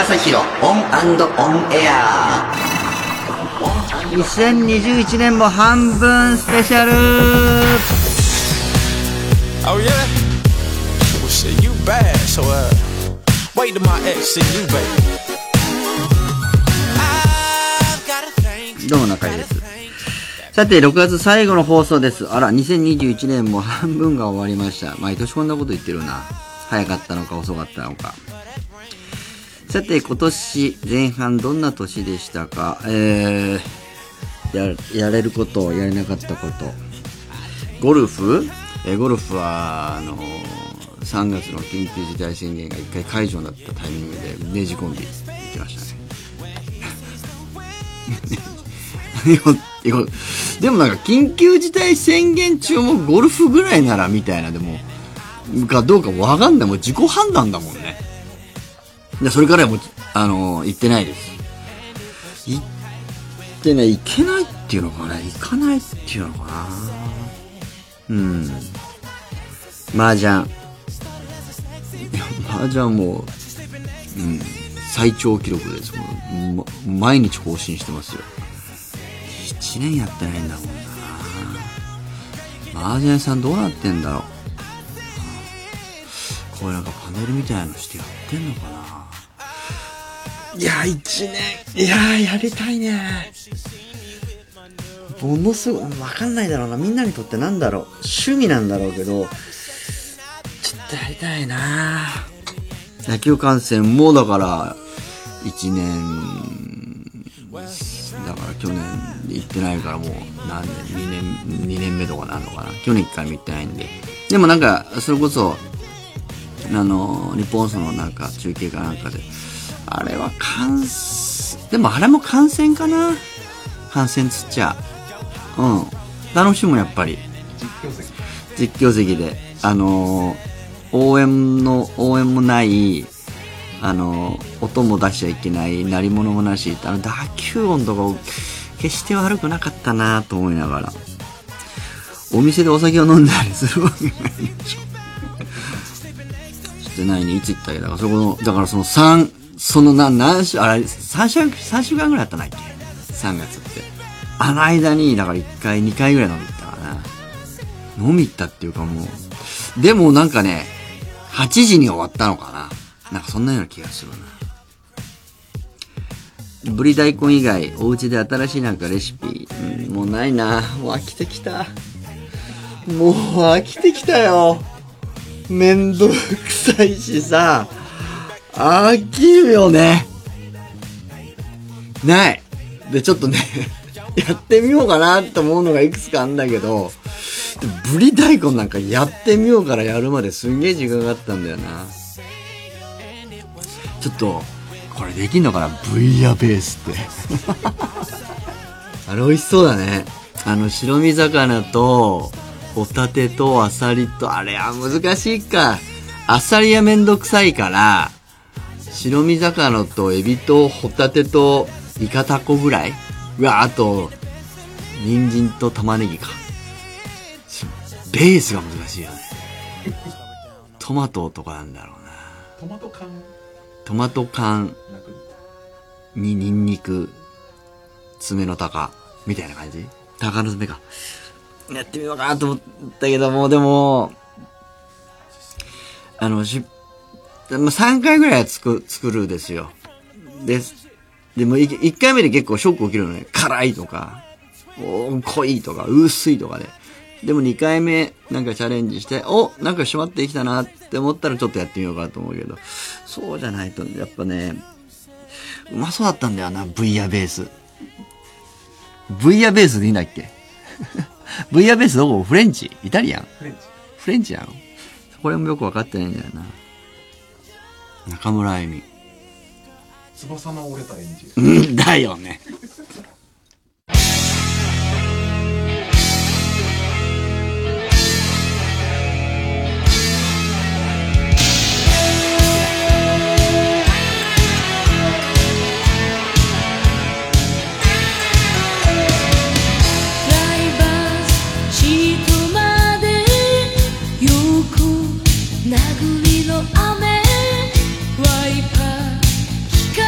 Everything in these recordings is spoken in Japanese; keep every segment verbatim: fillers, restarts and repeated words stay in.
正宏オン&オンエア。 にせんにじゅういちねんも半分スペシャル。 Oh yeah? Well shit, you bad, so uh wait till my ex see you, baby. どうも中井です。さてろくがつ最後の放送です。あら、にせんにじゅういちねんも半分が終わりました。毎年こんなこと言ってるな。早かったのか遅かったのか。さて今年前半どんな年でしたか。えー、や, やれることやれなかったこと。ゴルフ、えー、ゴルフはあのー、さんがつの緊急事態宣言がいっかい解除になったタイミングでねじ込んでいきましたね。でもなんか緊急事態宣言中もゴルフぐらいならみたいな、でもかどうかわかんない。もう自己判断だもんね。でそれからはもうあのー、行ってないです。行ってね、行けないっていうのかな、行かないっていうのかな。うん麻雀麻雀もう、うん、最長記録です。もう、ま、毎日更新してますよ。いちねんやってないんだもんな。麻雀さんどうなってんだろう。これなんかパネルみたいなのしてやってんのかな。いやいちねん、いややりたいね。ものすごい分かんないだろうな。みんなにとってなんだろう、趣味なんだろうけど、ちょっとやりたいな。野球観戦もだからいちねんだから去年行ってないからもう何年にねんにねんめとかなんのかな。去年いっかいも行ってないんで。でもなんかそれこそあの日本放送のなんか中継かなんかであれは観戦、でもあれも観戦かな。観戦つっちゃうん楽しいもんやっぱり。実況席実況席であの応援の応援もないあの音も出しちゃいけない鳴り物もなし、あの打球音とかを決して悪くなかったなと思いながら、お店でお酒を飲んだりするわけないでしょ。してないね。いつ行ったっけ。だからそこのだからその三その何何週あれ三週三週間ぐらいあったんだっけ。さんがつってあの間にだからいっかいにかいぐらい飲み行ったからな。飲み行ったっていうかもうでもなんかねはちじに終わったのかな。なんかそんなような気がするな。ぶり大根以外お家で新しいなんかレシピ、うん、もうないな。もう飽きてきた。もう飽きてきたよ。めんどくさいしさ飽きるよね。ないでちょっとねやってみようかなって思うのがいくつかあんだけど、ぶり大根なんかやってみようからやるまですんげえ時間があったんだよな。ちょっとこれできんのかな、ブイヤベースってあれ美味しそうだね。あの白身魚とホタテとアサリと、あれは難しいか。アサリはめんどくさいから白身魚とエビとホタテとイカタコぐらい。うわ、あと人参と玉ねぎか。ベースが難しいよねトマトとかなんだろうな。 トマト缶トマト缶にニンニク爪の鷹みたいな感じ。鷹の爪か。やってみようかなと思ったけども、でもあのしさんかいぐらいは作作るですよ。ででもいっかいめで結構ショック起きるのね。辛いとか濃いとか薄いとかで。でもにかいめなんかチャレンジしておなんか締まってきたなって思ったらちょっとやってみようかと思うけど、そうじゃないとやっぱねうまそうだったんだよな。ブイヤベースブイヤベースでいいんだっけブイヤベースどこ？フレンチ？イタリアン？フレンチフレンチやん。これもよく分かってないんだよな。中村あゆみ翼の折れた演じうんだよね殴りの雨ワイパー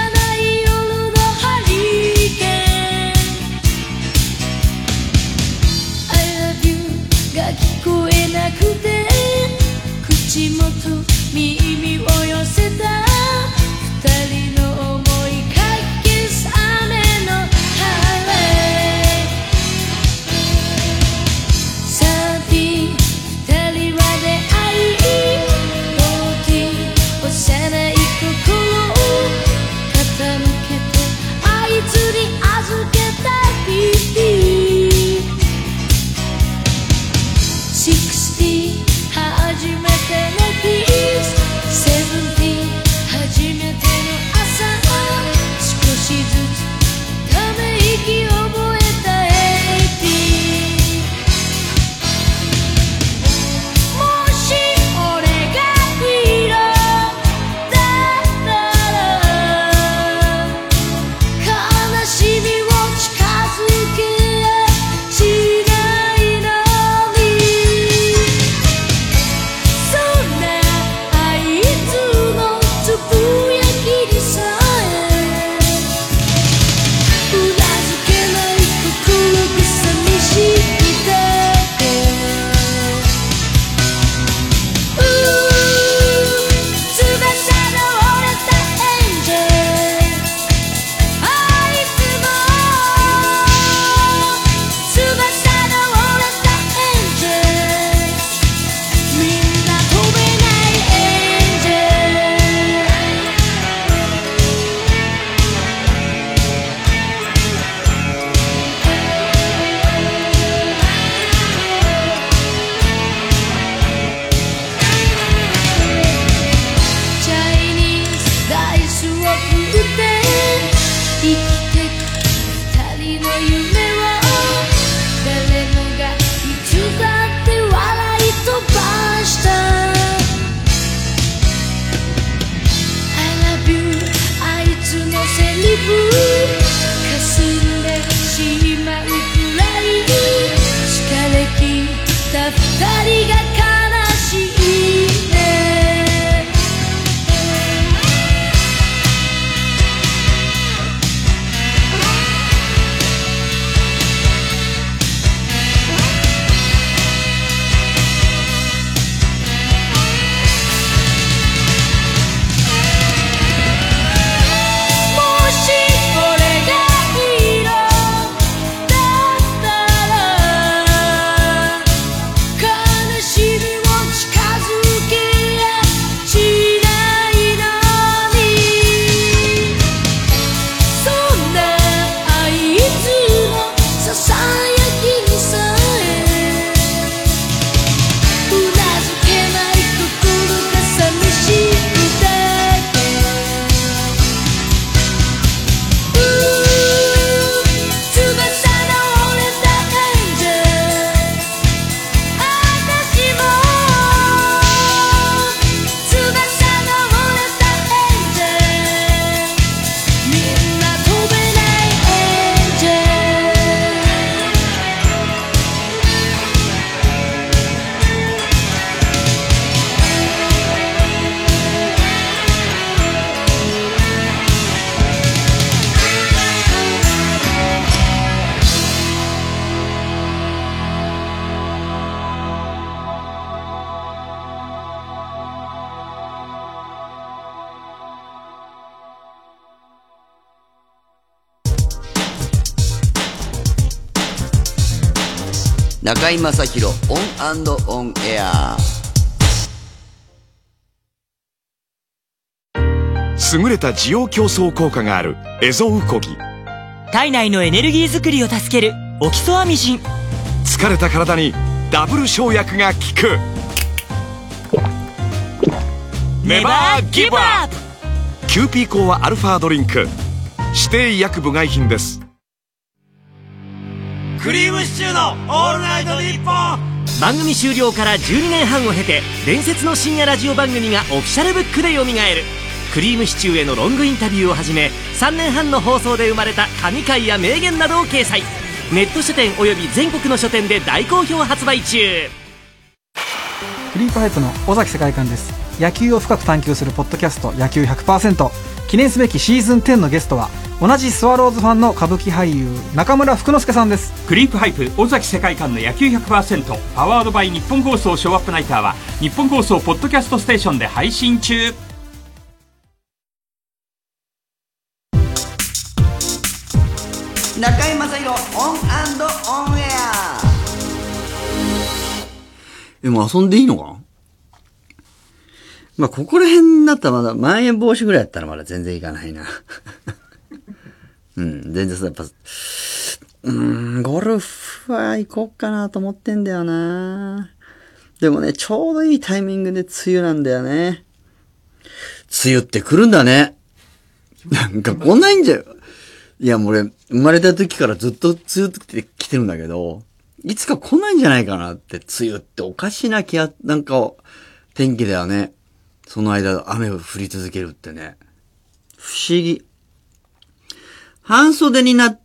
中井正広オン&オンエア。 優れた滋養強壮効果があるエゾウコギ。 体内のエネルギー作りを助けるオキソアミジン。 疲れた体にダブル生薬が効く。ネバーギブアップ。キューピーコアアルファドリンク、指定医薬部外品です。 クリームシチューのオールナイトニッポン。番組終了からじゅうにねんはんを経て、伝説の深夜ラジオ番組がオフィシャルブックで蘇る。クリームシチューへのロングインタビューをはじめ、さんねんはんの放送で生まれた神回や名言などを掲載。ネット書店および全国の書店で大好評発売中。 クリープハイプの尾崎世界観です。野球を深く探求するポッドキャスト野球 ひゃくパーセント。 記念すべきシーズンテンのゲストは同じスワローズファンの歌舞伎俳優中村福之助さんです。 クリープハイプ尾崎世界観の野球 ひゃくパーセント パワードバイ日本放送ショーアップナイターは日本放送ポッドキャストステーションで配信中。 中井正広オン&オンエア。 でも遊んでいいのかな。まあ、ここら辺だったらまだ、まん延防止ぐらいやったらまだ全然いかないな。うん、全然さ、やっぱ、うーん、ゴルフは行こうかなと思ってんだよな。でもね、ちょうどいいタイミングで梅雨なんだよね。梅雨って来るんだね。なんか来ないんじゃよ。いや、もう俺、生まれた時からずっと梅雨って来てるんだけど、いつか来ないんじゃないかなって、梅雨っておかしな気や、なんか、天気だよね。その間、雨を降り続けるってね。不思議。半袖になって、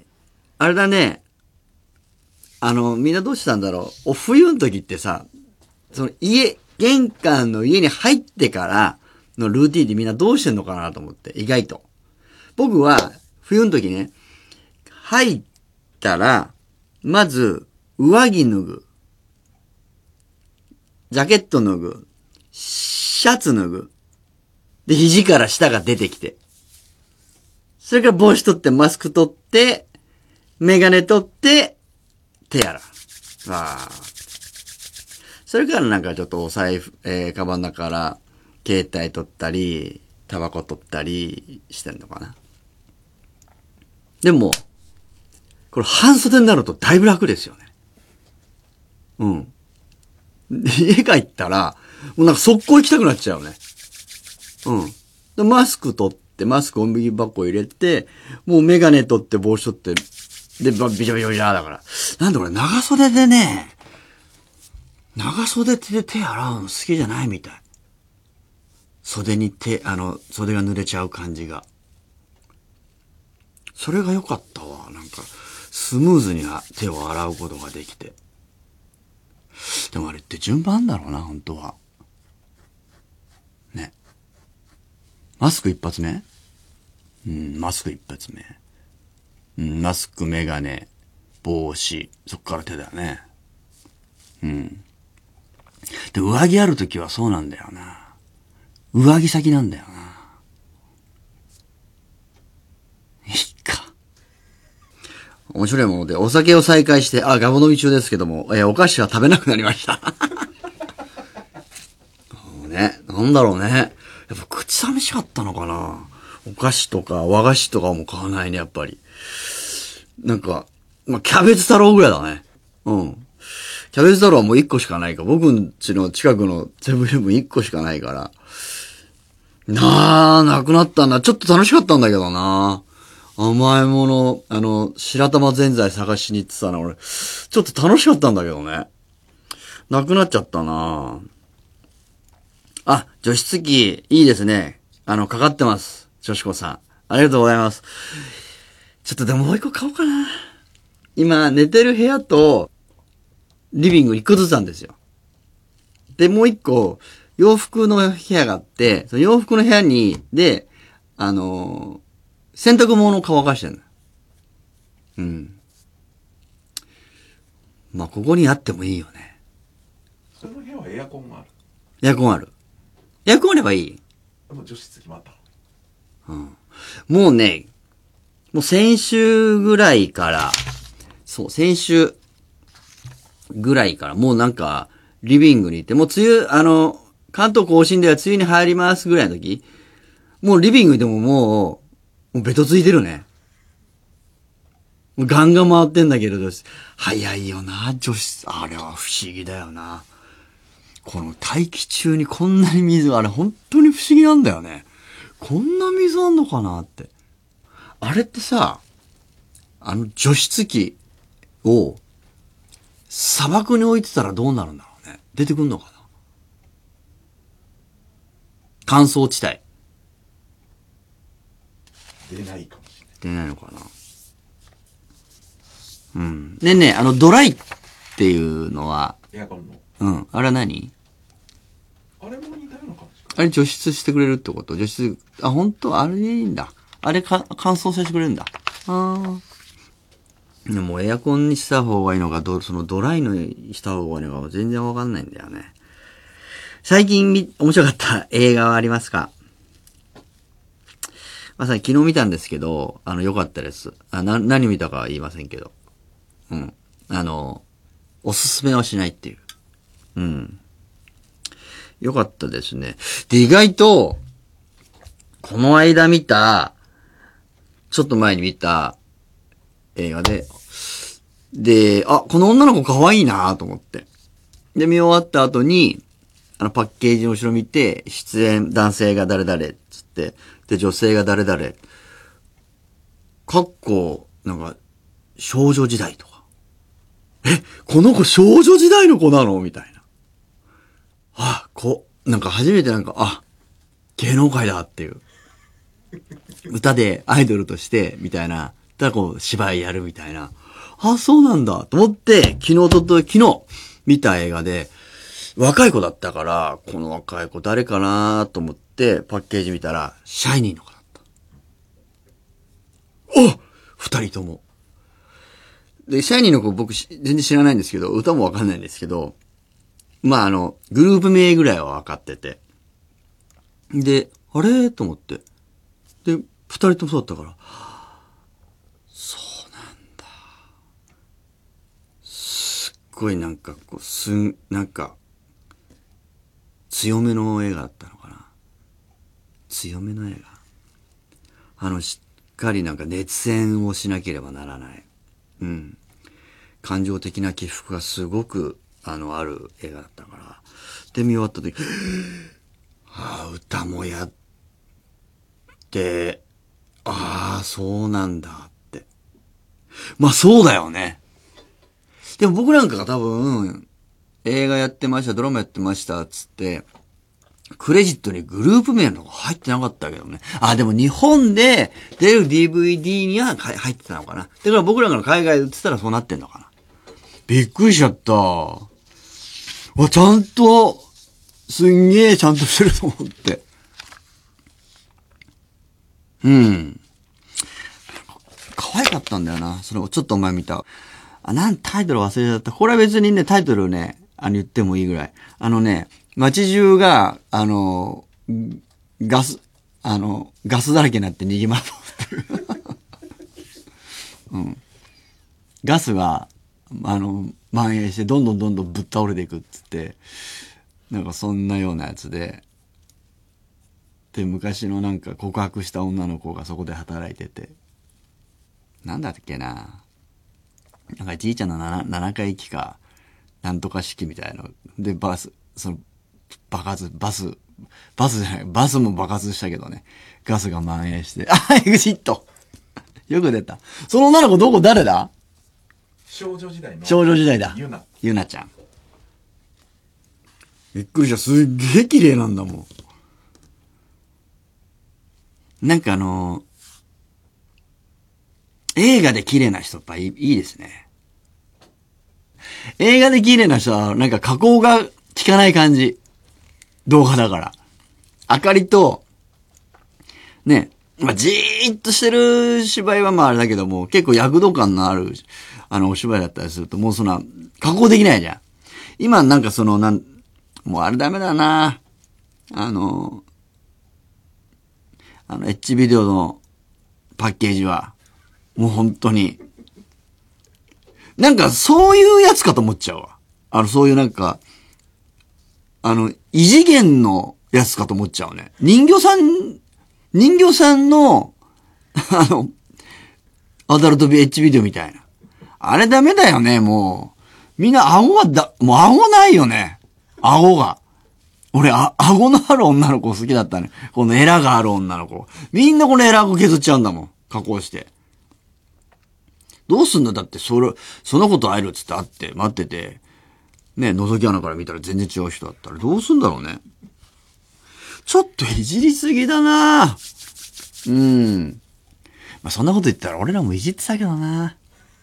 あれだね。あの、みんなどうしたんだろう。お冬の時ってさ、その家、玄関の家に入ってからのルーティンでみんなどうしてんのかなと思って、意外と。僕は、冬の時ね、入ったら、まず、上着脱ぐ。ジャケット脱ぐ。シャツ脱ぐ。で、肘から下が出てきて。それから帽子取ってマスク取って、メガネ取って、手洗う。わあ。それからなんかちょっとお財布、えー、カバンの中から携帯取ったり、タバコ取ったりしてんのかな。でも、これ半袖になるとだいぶ楽ですよね。うん。家帰ったら、もうなんか速攻行きたくなっちゃうね。うん。でマスク取って、マスクお右箱入れて、もうメガネ取って帽子取って、で、ビチャビチャビチャだから。なんで俺長袖でね、長袖で手洗うの好きじゃないみたい。袖に手、あの、袖が濡れちゃう感じが。それが良かったわ。なんか、スムーズに手を洗うことができて。でもあれって順番だろうな、本当は。ね。マスク一発目？うん、マスク一発目。うん、マスク、メガネ、帽子、そっから手だよね。うん。で、上着あるときはそうなんだよな。上着先なんだよな。いいか。面白いもので、お酒を再開して、あ、ガボ飲み中ですけども、えー、お菓子は食べなくなりました。ね、なんだろうね。やっぱ口寂しかったのかな。お菓子とか和菓子とかも買わないね、やっぱり。なんか、まあ、キャベツ太郎ぐらいだね。うん。キャベツ太郎はもう一個しかないから、僕ん家の近くのセブンイレブン一個しかないから。なあ、なくなったんだ。ちょっと楽しかったんだけどな。甘いもの、あの、白玉ぜんざい探しに行ってたな、俺。ちょっと楽しかったんだけどね。なくなっちゃったな。あ、除湿機、いいですね。あの、かかってます。女子子さん。ありがとうございます。ちょっとでももう一個買おうかな。今、寝てる部屋と、リビング一個ずつなんですよ。で、もう一個、洋服の部屋があって、その洋服の部屋に、で、あのー、洗濯物を乾かしてんの。うん。まあ、ここにあってもいいよね。 その部屋はエアコンがある。 エアコンある。エアコンあればいい。 でも除湿機もあった。 うん。もうね、もう先週ぐらいから、そう、先週、 ぐらいから、もうなんか、リビングにいて、もう梅雨、あの、関東甲信では梅雨に入りますぐらいの時、もうリビングでももう、もうベトついてるね。もうガンガン回ってんだけど、早いよな、除湿。あれは不思議だよな。この大気中にこんなに水が、あれ本当に不思議なんだよね。こんな水あんのかなって。あれってさ、あの除湿機を砂漠に置いてたらどうなるんだろうね。出てくんのかな。乾燥地帯。 出ないかもしれない。 出ないのかな。うん。ねえねえ、あのドライっていうのは、 エアコンの。 うん。あれは何？ あれも似たような感じか。 あれ除湿してくれるってこと？除湿、あ、本当あれでいいんだ。あれか、乾燥させてくれるんだ。ああ。でもエアコンにした方がいいのか、ど、そのドライのした方がいいのか全然わかんないんだよね。最近み、面白かった映画はありますか？まさに昨日見たんですけど、あの、良かったです。あ、な、何見たかは言いませんけど。うん。あの、おすすめはしないっていう。うん。良かったですね。で、意外と、この間見た、ちょっと前に見た映画で、で、あ、この女の子可愛いなと思って。で、見終わった後に、あの、パッケージの後ろ見て、出演、男性が誰々、つって、で、女性が誰々、かっこ、なんか、少女時代とか。え、この子少女時代の子なのみたいな。あ、こ、なんか初めてなんか、あ、芸能界だっていう。歌でアイドルとして、みたいな、ただこう、芝居やるみたいな。あ、そうなんだ、と思って、昨日とと、昨日、見た映画で、若い子だったから、この若い子誰かなと思って、パッケージ見たら、シャイニーの子だった。お！二人とも。で、シャイニーの子僕全然知らないんですけど、歌もわかんないんですけど、まああの、グループ名ぐらいはわかってて。で、あれと思って。で、二人ともそうだったから、そうなんだ。すっごいなんかこう、すん、なんか、強めの映画だったのかな。強めの映画。あの、しっかりなんか熱戦をしなければならない。うん。感情的な起伏がすごく、あの、ある映画だったから。で、見終わった時、ああ、歌もやって、ああ、そうなんだって。まあそうだよね。でも僕なんかが多分、映画やってました、ドラマやってました、つって、クレジットにグループ名のが入ってなかったけどね。あ、でも日本で出る ディーブイディー には入ってたのかな。だから僕らが海外で売ってたらそうなってんのかな。びっくりしちゃった。わ、ちゃんと、すんげえちゃんとしてると思って。うん。可愛かったんだよな。それをちょっと前見た。あ、なん、タイトル忘れちゃった。これは別にね、タイトルね、あの言ってもいいぐらい。あのね、街中が、あの、ガス、あの、ガスだらけになって逃げ惑ってる。うん。ガスが、あの、蔓延してどんどんどんどんぶっ倒れていくっつって、なんかそんなようなやつで、で、昔のなんか告白した女の子がそこで働いてて、なんだっけな。なんかじいちゃんのななかいきか、なんとか式みたいな。で、バス、その、爆発、バス、バスじゃない、バスも爆発したけどね。ガスが蔓延して。あ、エグジットよく出た。その女の子どこ誰だ？ 少女時代の。 少女時代だ。 ゆな。 ゆなちゃん。びっくりした。すっげえ綺麗なんだもん。なんかあのー、映画で綺麗な人やっぱいい、いいですね。映画で綺麗な人はなんか加工が効かない感じ。動画だから。明かりと、ね、まあ、じーっとしてる芝居はまああれだけども、結構躍動感のある、あの、お芝居だったりすると、もうそんな、加工できないじゃん。今なんかその、なん、もうあれダメだな。あの、あの、エッジビデオのパッケージは、もう本当に。なんかそういうやつかと思っちゃうわ。 あの、そういうなんか、あの、異次元のやつかと思っちゃうね。人形さん、人形さんの、あの、アダルトビエッジビデオみたいな。あれダメだよね、もう。みんな顎がだ、もう顎ないよね。顎が。俺、あ、顎のある女の子好きだったね。このエラがある女の子。みんなこのエラ顎削っちゃうんだもん。加工して。どうすんだだって、それ、その子と会えるっつって会って、待ってて、ね、覗き穴から見たら全然違う人だったらどうすんだろうね。ちょっといじりすぎだなうん。まあ、そんなこと言ったら俺らもいじってたけどな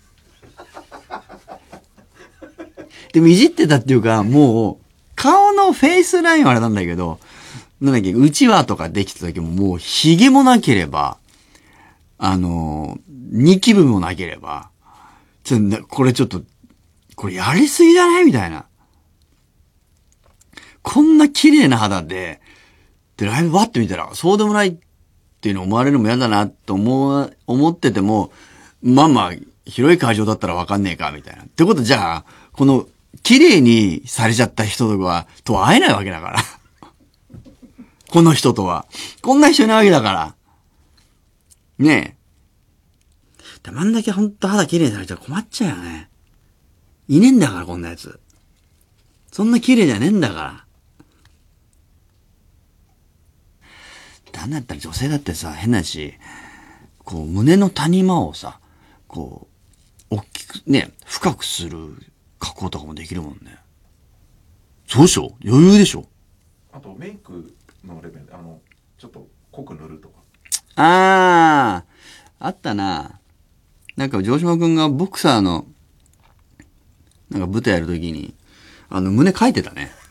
でもいじってたっていうか、もう、顔のフェイスラインはあれなんだけど、なんだっけ、うちわとかできた時ももう髭もなければ、あの、ニキビもなければ、ちょ、これちょっと、これやりすぎじゃないみたいな。こんな綺麗な肌で、で、ライブバッて見たら、そうでもないっていうの思われるのも嫌だなと思う、思ってても、まあまあ、広い会場だったらわかんねえか、みたいな。ってことじゃあ、この、綺麗にされちゃった人とかと会えないわけだから。この人とは。こんな人いないわけだから。ねえ。たまんだけほんと肌綺麗にされちゃ困っちゃうよね。いねえんだから、こんなやつ。そんな綺麗じゃねえんだから。なんだったら女性だってさ、変なし、こう、胸の谷間をさ、こう、大きく、ね、深くする加工とかもできるもんね。そうでしょ？余裕でしょ？ あと、メイクのレベルで、あの、ちょっと濃く塗るとか。 あー、あったな。なんか、城島くんがボクサーの、なんか舞台やるときに、あの、胸書いてたね。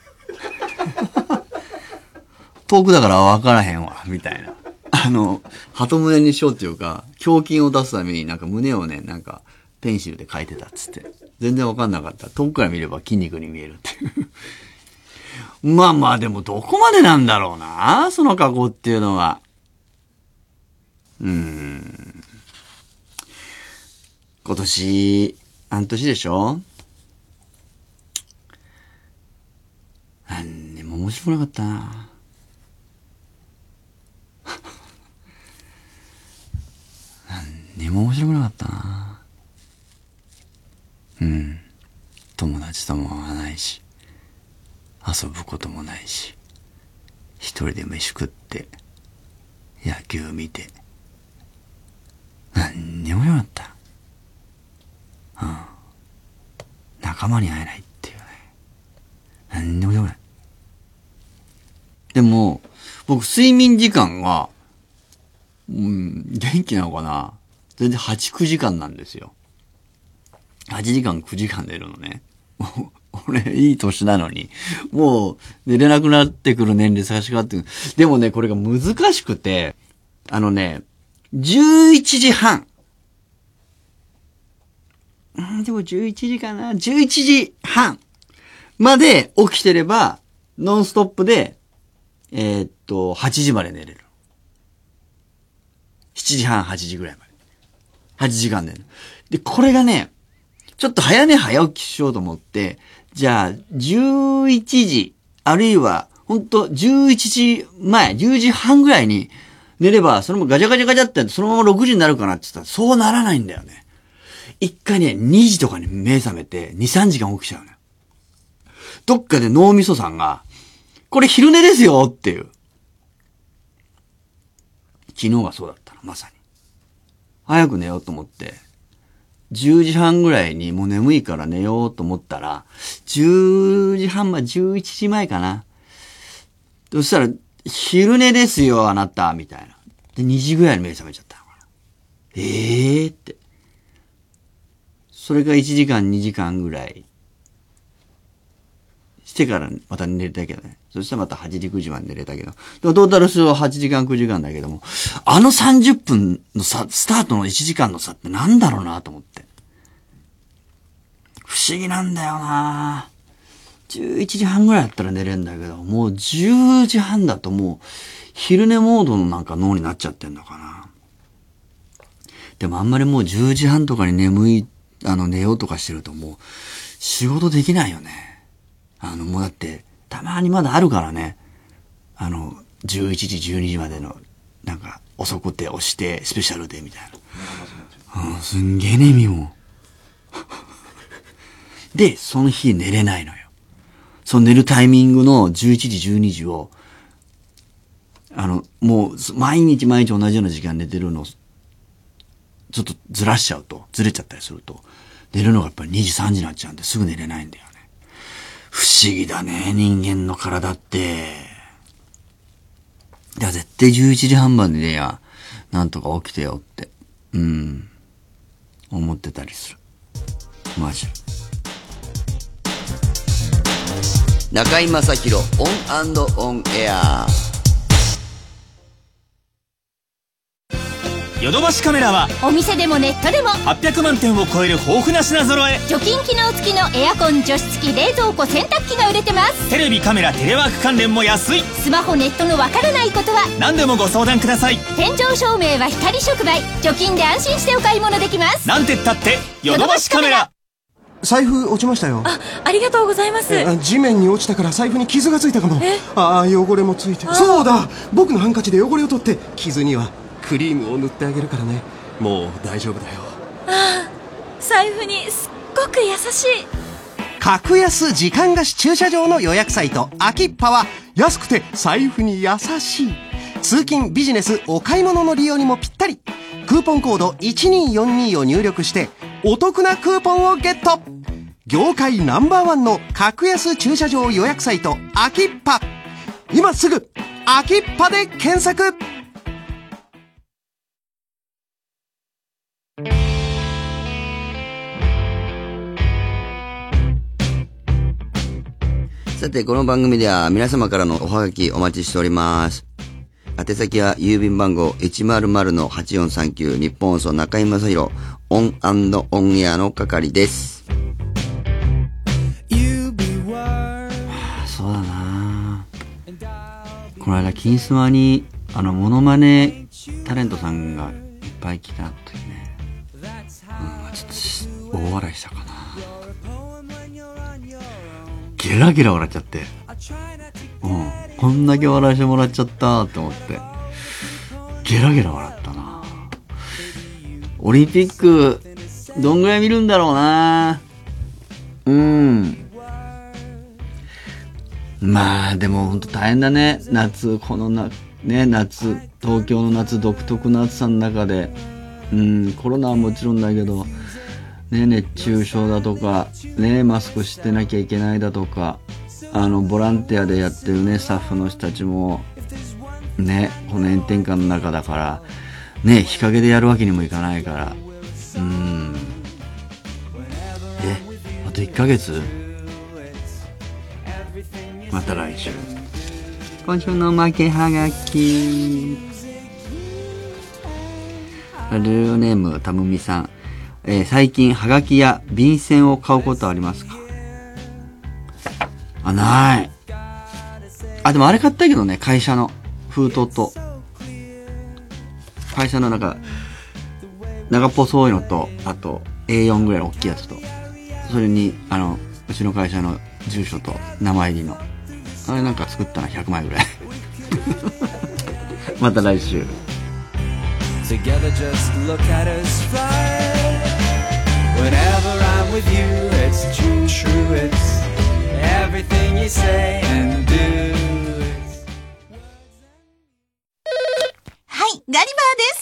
遠くだから分からへんわ、みたいな。あの、鳩胸にしようっていうか、胸筋を出すためになんか胸をね、なんか、ペンシルで書いてたっつって。全然分かんなかった。遠くから見れば筋肉に見えるっていう。まあまあでもどこまでなんだろうな、その加工っていうのは。うーん。今年、半年でしょ？なんにも面白くなかったな。なんにも面白くなかったな。うん。友達とも会わないし、遊ぶこともないし、一人で飯食って、野球見て、なんにも面白かった。うん。仲間に会えないっていうね。なんにも面白くない。でも、僕睡眠時間が、うん、元気なのかな？全然はち、くじかんなんですよ。はちじかん、くじかん寝るのね。俺、いい年なのに、もう寝れなくなってくる年齢差し掛かってくる。でもね、これが難しくて、あのね、じゅういちじはん。うん、でもじゅういちじかな。じゅういちじはんまで起きてれば、ノンストップで、えー、っと、はちじまで寝れる。しちじはん、はちじぐらいまで。はちじかん寝る。で、これがね、ちょっと早寝早起きしようと思って、じゃあ、じゅういちじ、あるいは、ほんと、じゅういちじまえ、じゅうじはんぐらいに寝れば、それもガチャガチャガチャってそのままろくじになるかなって言ったら、そうならないんだよね。一回ね、にじとかに目覚めて、に、さんじかん起きちゃうのよ。どっかで脳みそさんが、これ昼寝ですよっていう。昨日がそうだったの、まさに。早く寝ようと思って、じゅうじはんぐらいにもう眠いから寝ようと思ったら、じゅうじはんま、じゅういちじまえかな。そしたら、昼寝ですよ、あなた、みたいな。で、にじぐらいに目覚めちゃったのかな。えーって。それがいちじかん、にじかんぐらい。してからまた寝れたけどね。そしたらまたはちじ、くじまで寝れたけど。でもトータル数ははちじかん、くじかんだけども、あのさんじゅっぷんの差、スタートのいちじかんの差ってなんだろうなと思って。不思議なんだよな。じゅういちじはんぐらいだったら寝れんだけど、もうじゅうじはんだともう昼寝モードのなんか脳になっちゃってんのかな。でもあんまりもうじゅうじはんとかに眠い、あの寝ようとかしてるともう仕事できないよね。 あの、もうだって、たまにまだあるからね。あの、じゅういちじ、じゅうにじまでの、なんか、遅くて押して、スペシャルで、みたいな。うん、すんげえ眠いもん。で、その日寝れないのよ。その寝るタイミングのじゅういちじ、じゅうにじを、あの、もう、毎日毎日同じような時間寝てるのを、ちょっとずらしちゃうと、ずれちゃったりすると、寝るのがやっぱりにじ、さんじになっちゃうんですぐ寝れないんだよね。不思議だね、人間の体って。いや、絶対じゅういちじはんまでねや、なんとか起きてよって、うん、思ってたりする。マジ。 中居正広オン&オンエア。 ヨドバシカメラはお店でもネットでもはっぴゃくまんてんを超える豊富な品揃え。 除菌機能付きのエアコン、除湿機、冷蔵庫、洗濯機が売れてます。 テレビ、カメラ、テレワーク関連も安い。 スマホ、ネットのわからないことは何でもご相談ください。 天井照明は光触媒、除菌で安心してお買い物できます。 なんてったってヨドバシカメラ。 財布落ちましたよ。 あ、ありがとうございます。 地面に落ちたから財布に傷がついたかも。ああ、汚れもついて。そうだ、僕のハンカチで汚れを取って傷にはクリームを塗ってあげるからね。もう大丈夫だよ。 ああ、財布にすっごく優しい。 格安時間貸し駐車場の予約サイトアキッパは安くて財布に優しい。通勤、ビジネス、お買い物の利用にもぴったり。クーポンコードいちにーよんにーを入力してお得なクーポンをゲット。業界ナンバーワンの格安駐車場予約サイトアキッパ。今すぐアキッパで検索。 さて、この番組では皆様からのおはがきお待ちしております。宛先は郵便番号 いちまるまるのはちよんさんきゅう 日本放送中居正広オン&オンエアの係です。 そうだな、この間金スマにあのモノマネタレントさんがいっぱい来た時ね、うん、ちょっと大笑いしたかな。ゲラゲラ笑っちゃって、うん、こんだけ笑いしてもらっちゃったって思ってゲラゲラ笑ったな。オリンピックどんぐらい見るんだろうな。うん、まあでも本当大変だね。夏、このなね夏、東京の夏独特の暑さの中で、うん、コロナはもちろんだけどね、熱中症だとかね、マスクしてなきゃいけないだとか、あのボランティアでやってるねスタッフの人たちもね、この炎天下の中だからね、日陰でやるわけにもいかないから、うん、え、あといっかげつ。また来週。今週の負けはがき。ラジオネームたむみさん、えー、最近はがきや便箋を買うことありますか？あ、ない。あ、でもあれ買ったけどね、会社の封筒と会社のなんか長っぽそういのと、あと エーよん ぐらいの大きいやつと、それにあのうちの会社の住所と名前入りのあれなんか作ったな、ひゃくまいぐらいまた来週。 Together just look at us fly. Whenever I'm with you, it's true, true, it's everything you say and do. はい、ガリバーです。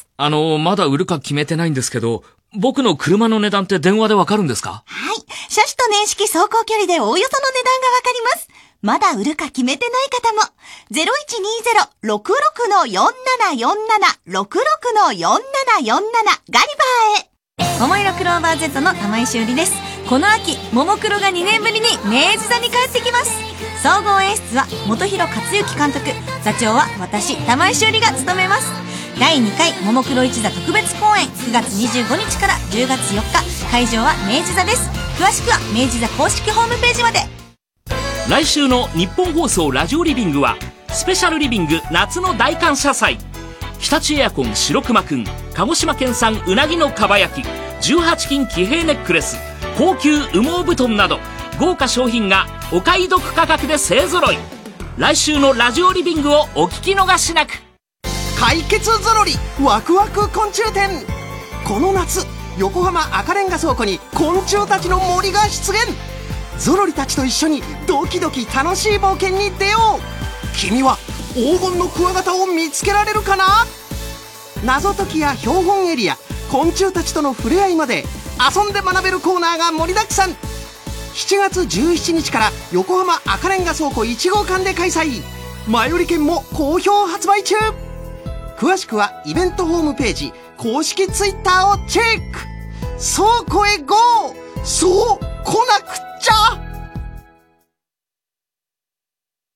あの、まだ売るか決めてないんですけど、僕の車の値段って電話でわかるんですか？ はい、車種と年式、走行距離でおおよその値段がわかります。まだ売るか決めてない方も ゼロいちにゼロ ろくろく よんななよんなな ろくろく よんななよんなな ガリバーへ。 桃色クローバー Z の玉井しおりです。この秋、ももクロがにねんぶりに明治座に帰ってきます。総合演出は本広克行監督、座長は私玉井しおりが務めます。だいにかいももクロ一座特別公演、くがつにじゅうごにちからじゅうがつよっか、会場は明治座です。詳しくは明治座公式ホームページまで。 来週の日本放送ラジオリビングはスペシャルリビング夏の大感謝祭。日立エアコン白熊くん、鹿児島県産うなぎのかば焼き、じゅうはち金騎兵ネックレス、高級羽毛布団など豪華商品がお買い得価格で勢ぞろい。来週のラジオリビングをお聞き逃しなく。 解決ぞろりワクワク昆虫展。この夏横浜赤レンガ倉庫に昆虫たちの森が出現。ゾロリたちと一緒にドキドキ楽しい冒険に出よう。君は黄金のクワガタを見つけられるかな。謎解きや標本エリア、昆虫たちとの触れ合いまで遊んで学べるコーナーが盛りだくさん。しちがつじゅうしちにちから横浜赤レンガ倉庫いち号館で開催。前売り券も好評発売中。詳しくはイベントホームページ公式ツイッターをチェック。倉庫へゴー。そう来なくて